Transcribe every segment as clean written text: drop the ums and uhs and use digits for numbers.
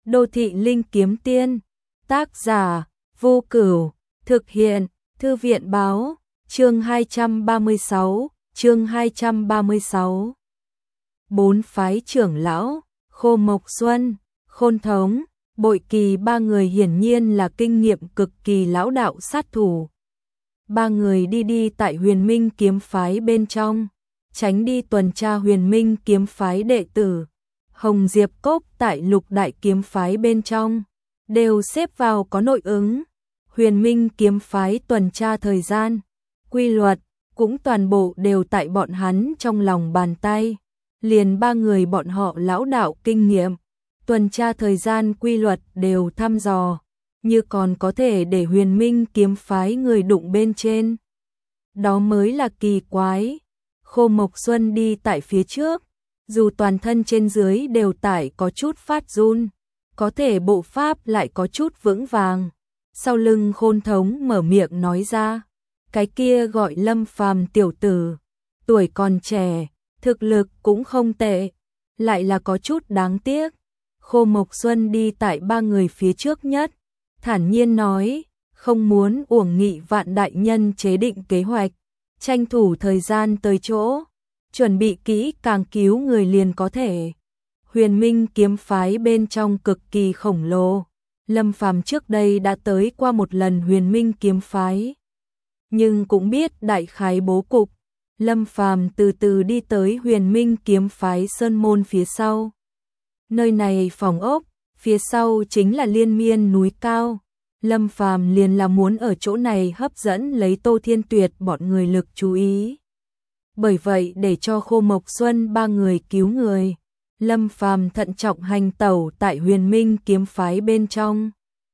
Đô thị linh kiếm tiên, tác giả Vô Cửu, thực hiện Thư viện báo, chương 236, chương 236. Bốn phái trưởng lão, Khô Mộc Xuân, Khôn Thống, Bội Kỳ ba người hiển nhiên là kinh nghiệm cực kỳ lão đạo sát thủ. Ba người đi tại Huyền Minh kiếm phái bên trong, tránh đi tuần tra Huyền Minh kiếm phái đệ tử. Hồng Diệp Cốc tại Lục Đại kiếm phái bên trong, đều xếp vào có nội ứng. Huyền Minh kiếm phái tuần tra thời gian, quy luật, cũng toàn bộ đều tại bọn hắn trong lòng bàn tay. Liền ba người bọn họ lão đạo kinh nghiệm, tuần tra thời gian quy luật đều thăm dò, như còn có thể để Huyền Minh kiếm phái người đụng bên trên. Đó mới là kỳ quái. Khô Mộc Xuân đi tại phía trước, dù toàn thân trên dưới đều tải có chút phát run, có thể bộ pháp lại có chút vững vàng. Sau lưng Khôn Thống mở miệng nói ra, cái kia gọi Lâm Phàm tiểu tử, tuổi còn trẻ, thực lực cũng không tệ, lại là có chút đáng tiếc. Khô Mộc Xuân đi tại ba người phía trước nhất, thản nhiên nói, không muốn uổng nghị Vạn đại nhân chế định kế hoạch, tranh thủ thời gian tới chỗ, chuẩn bị kỹ càng cứu người liền có thể. Huyền Minh kiếm phái bên trong cực kỳ khổng lồ, Lâm Phàm trước đây đã tới qua một lần Huyền Minh kiếm phái, nhưng cũng biết đại khái bố cục. Lâm Phàm từ từ đi tới Huyền Minh kiếm phái sơn môn phía sau. Nơi này phòng ốc, phía sau chính là liên miên núi cao. Lâm Phàm liền là muốn ở chỗ này hấp dẫn lấy Tô Thiên Tuyệt bọn người lực chú ý. Bởi vậy để cho Khô Mộc Xuân ba người cứu người, Lâm Phàm thận trọng hành tẩu tại Huyền Minh kiếm phái bên trong.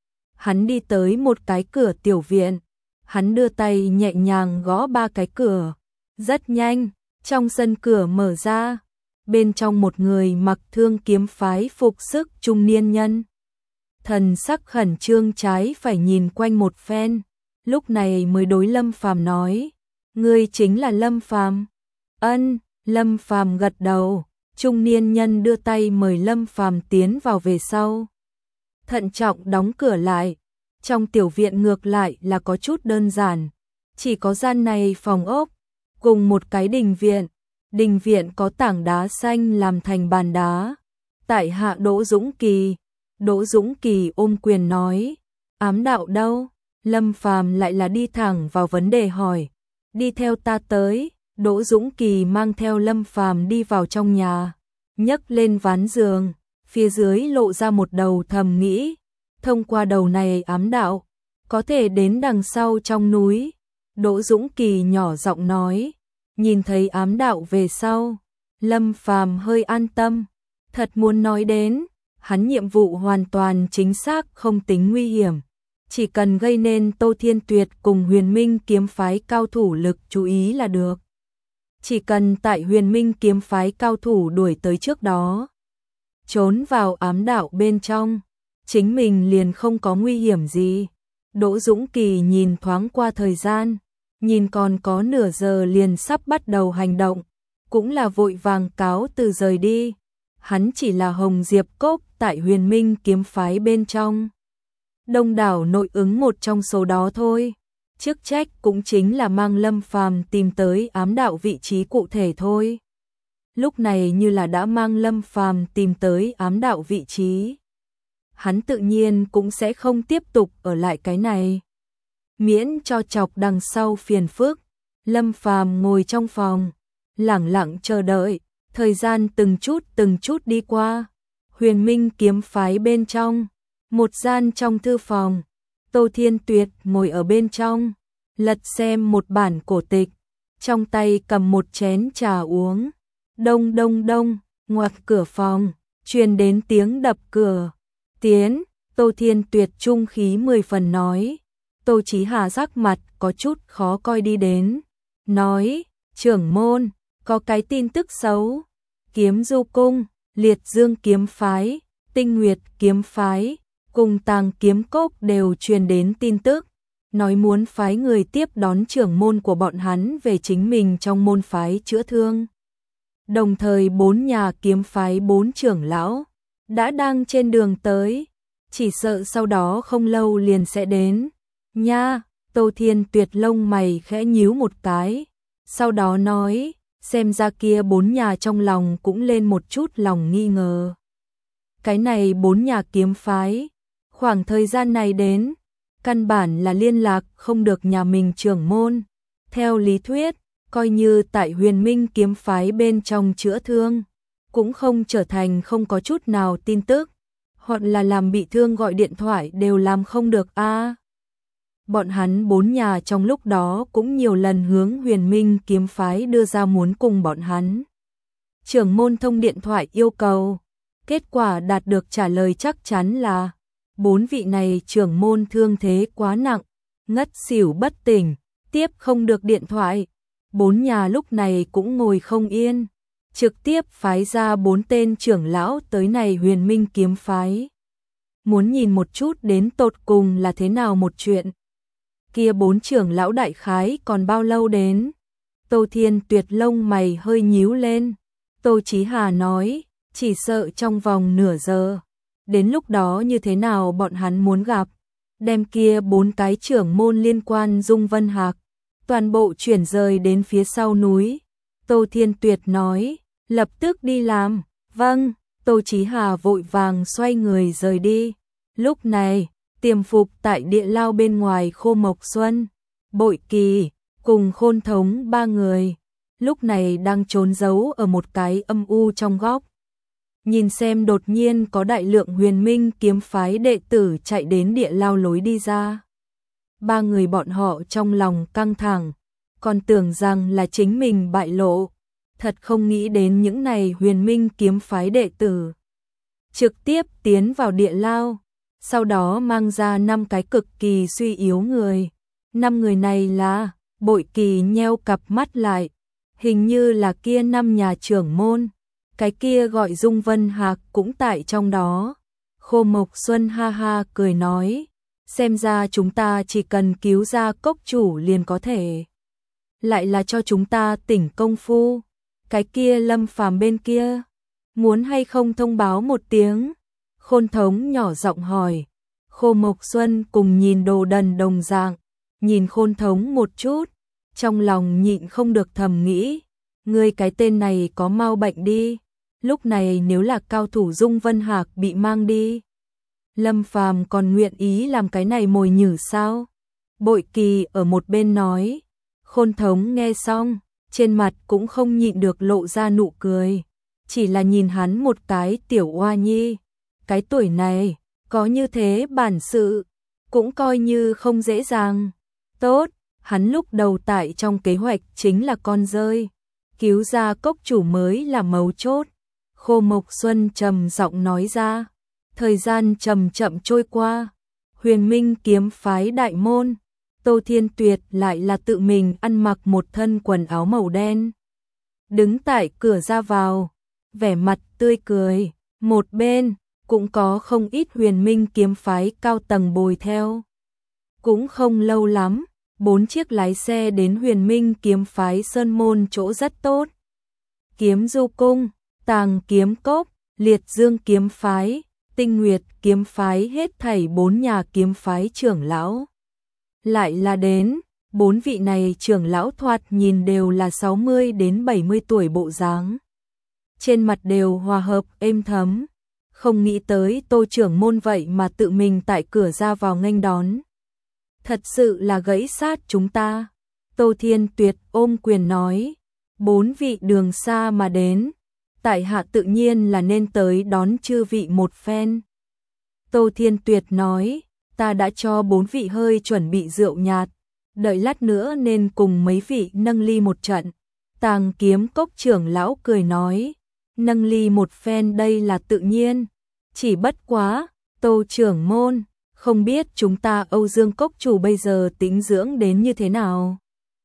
Hắn đi tới một cái cửa tiểu viện, hắn đưa tay nhẹ nhàng gõ ba cái cửa. Rất nhanh, trong sân cửa mở ra, bên trong một người mặc Thương kiếm phái phục sức trung niên nhân. Thần sắc khẩn trương trái phải nhìn quanh một phen, lúc này mới đối Lâm Phàm nói, ngươi chính là Lâm Phàm? Ân, Lâm Phàm gật đầu, trung niên nhân đưa tay mời Lâm Phàm tiến vào về sau. Thận trọng đóng cửa lại, trong tiểu viện ngược lại là có chút đơn giản, chỉ có gian này phòng ốc, cùng một cái đình viện có tảng đá xanh làm thành bàn đá. Tại hạ Đỗ Dũng Kỳ ôm quyền nói, ám đạo đâu? Lâm Phàm lại là đi thẳng vào vấn đề hỏi, đi theo ta tới. Đỗ Dũng Kỳ mang theo Lâm Phàm đi vào trong nhà, nhấc lên ván giường, phía dưới lộ ra một đầu thầm nghĩ, thông qua đầu này ám đạo, có thể đến đằng sau trong núi. Đỗ Dũng Kỳ nhỏ giọng nói, nhìn thấy ám đạo về sau, Lâm Phàm hơi an tâm, thật muốn nói đến, hắn nhiệm vụ hoàn toàn chính xác không tính nguy hiểm, chỉ cần gây nên Tô Thiên Tuyệt cùng Huyền Minh kiếm phái cao thủ lực chú ý là được. Chỉ cần tại Huyền Minh kiếm phái cao thủ đuổi tới trước đó, trốn vào ám đạo bên trong, chính mình liền không có nguy hiểm gì. Đỗ Dũng Kỳ nhìn thoáng qua thời gian, nhìn còn có nửa giờ liền sắp bắt đầu hành động, cũng là vội vàng cáo từ rời đi. Hắn chỉ là Hồng Diệp Cốc tại Huyền Minh kiếm phái bên trong, đông đảo nội ứng một trong số đó thôi. Chức trách cũng chính là mang Lâm Phàm tìm tới ám đạo vị trí cụ thể thôi. Lúc này như là đã mang Lâm Phàm tìm tới ám đạo vị trí, hắn tự nhiên cũng sẽ không tiếp tục ở lại cái này, miễn cho chọc đằng sau phiền phức. Lâm Phàm ngồi trong phòng, lẳng lặng chờ đợi, thời gian từng chút đi qua. Huyền Minh kiếm phái bên trong, một gian trong thư phòng, Tô Thiên Tuyệt ngồi ở bên trong, lật xem một bản cổ tịch, trong tay cầm một chén trà uống. Đông đông đông, ngoặt cửa phòng, truyền đến tiếng đập cửa. Tiến, Tô Thiên Tuyệt trung khí 10 phần nói. Tô Chí Hà sắc mặt có chút khó coi đi đến, nói, trưởng môn, có cái tin tức xấu. Kiếm Du Cung, Liệt Dương kiếm phái, Tinh Nguyệt kiếm phái, cùng Tàng kiếm cốc đều truyền đến tin tức, nói muốn phái người tiếp đón trưởng môn của bọn hắn về chính mình trong môn phái chữa thương. Đồng thời bốn nhà kiếm phái bốn trưởng lão, đã đang trên đường tới, chỉ sợ sau đó không lâu liền sẽ đến. Nha, Tô Thiên Tuyệt lông mày khẽ nhíu một cái, sau đó nói, xem ra kia 4 nhà trong lòng cũng lên một chút lòng nghi ngờ. Cái này 4 nhà kiếm phái, khoảng thời gian này đến, căn bản là liên lạc không được nhà mình trưởng môn. Theo lý thuyết, coi như tại Huyền Minh kiếm phái bên trong chữa thương, cũng không trở thành không có chút nào tin tức, hoặc là làm bị thương gọi điện thoại đều làm không được a. Bọn hắn 4 nhà trong lúc đó cũng nhiều lần hướng Huyền Minh kiếm phái đưa ra muốn cùng bọn hắn trưởng môn thông điện thoại yêu cầu. Kết quả đạt được trả lời chắc chắn là 4 vị này trưởng môn thương thế quá nặng, ngất xỉu bất tỉnh, tiếp không được điện thoại. 4 nhà lúc này cũng ngồi không yên, trực tiếp phái ra 4 tên trưởng lão tới này Huyền Minh kiếm phái. Muốn nhìn một chút đến tột cùng là thế nào một chuyện. Kia 4 trưởng lão đại khái còn bao lâu đến? Tô Thiên Tuyệt lông mày hơi nhíu lên. Tô Chí Hà nói, chỉ sợ trong vòng nửa giờ. Đến lúc đó như thế nào bọn hắn muốn gặp? Đem kia 4 cái trưởng môn liên quan Dung Vân Hạc toàn bộ chuyển rời đến phía sau núi. Tô Thiên Tuyệt nói, lập tức đi làm. Vâng, Tô Chí Hà vội vàng xoay người rời đi. Lúc này, tiềm phục tại địa lao bên ngoài Khô Mộc Xuân, Bội Kỳ, cùng Khôn Thống 3 người, lúc này đang trốn giấu ở một cái âm u trong góc. Nhìn xem đột nhiên có đại lượng Huyền Minh kiếm phái đệ tử chạy đến địa lao lối đi ra. 3 người bọn họ trong lòng căng thẳng, còn tưởng rằng là chính mình bại lộ, thật không nghĩ đến những này Huyền Minh kiếm phái đệ tử trực tiếp tiến vào địa lao, sau đó mang ra 5 cái cực kỳ suy yếu người. 5 người này là, Bội Kỳ nheo cặp mắt lại, hình như là kia 5 nhà trưởng môn, cái kia gọi Dung Vân Hạc cũng tại trong đó. Khô Mộc Xuân ha ha cười nói, xem ra chúng ta chỉ cần cứu ra cốc chủ liền có thể. Lại là cho chúng ta tỉnh công phu. Cái kia Lâm Phàm bên kia, muốn hay không thông báo một tiếng? Khôn Thống nhỏ giọng hỏi. Khô Mộc Xuân cùng nhìn Đồ Đần đồng dạng, nhìn Khôn Thống một chút, trong lòng nhịn không được thầm nghĩ, ngươi cái tên này có mau bệnh đi. Lúc này nếu là cao thủ Dung Vân Hạc bị mang đi, Lâm Phàm còn nguyện ý làm cái này mồi nhử sao? Bội Kỳ ở một bên nói. Khôn Thống nghe xong, trên mặt cũng không nhịn được lộ ra nụ cười, chỉ là nhìn hắn một cái tiểu oa nhi, cái tuổi này, có như thế bản sự, cũng coi như không dễ dàng. Tốt, hắn lúc đầu tại trong kế hoạch chính là con rơi, cứu ra cốc chủ mới là mấu chốt. Khô Mộc Xuân trầm giọng nói ra. Thời gian chậm chậm trôi qua, Huyền Minh kiếm phái đại môn, Tô Thiên Tuyệt lại là tự mình ăn mặc một thân quần áo màu đen, đứng tại cửa ra vào, vẻ mặt tươi cười. Một bên cũng có không ít Huyền Minh kiếm phái cao tầng bồi theo. Cũng không lâu lắm, 4 chiếc lái xe đến Huyền Minh kiếm phái sơn môn chỗ rất tốt. Kiếm Du Cung, Tàng Kiếm Cốc, Liệt Dương kiếm phái, Tinh Nguyệt kiếm phái, hết thảy 4 nhà kiếm phái trưởng lão. Lại là đến, 4 vị này trưởng lão thoạt nhìn đều là 60 đến 70 tuổi bộ dáng. Trên mặt đều hòa hợp êm thấm, không nghĩ tới Tô trưởng môn vậy mà tự mình tại cửa ra vào nghênh đón. Thật sự là gãy sát chúng ta. Tô Thiên Tuyệt ôm quyền nói, 4 vị đường xa mà đến, tại hạ tự nhiên là nên tới đón chư vị một phen. Tô Thiên Tuyệt nói, ta đã cho 4 vị hơi chuẩn bị rượu nhạt, đợi lát nữa nên cùng mấy vị nâng ly một trận. Tàng Kiếm Cốc trưởng lão cười nói, nâng ly một phen đây là tự nhiên, chỉ bất quá, Tô trưởng môn, không biết chúng ta Âu Dương Cốc chủ bây giờ tĩnh dưỡng đến như thế nào.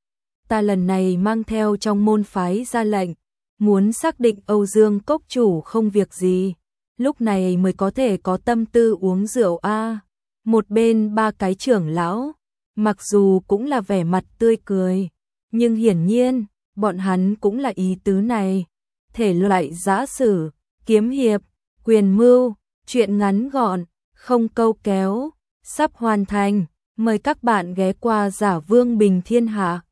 Ta lần này mang theo trong môn phái ra lệnh, muốn xác định Âu Dương Cốc chủ không việc gì, lúc này mới có thể có tâm tư uống rượu a. Một bên 3 cái trưởng lão, mặc dù cũng là vẻ mặt tươi cười, nhưng hiển nhiên, bọn hắn cũng là ý tứ này. Thể loại giã sử, kiếm hiệp, Quyền mưu, chuyện ngắn gọn, không câu kéo, sắp hoàn thành. Mời các bạn ghé qua Giả Vương Bình Thiên Hạ.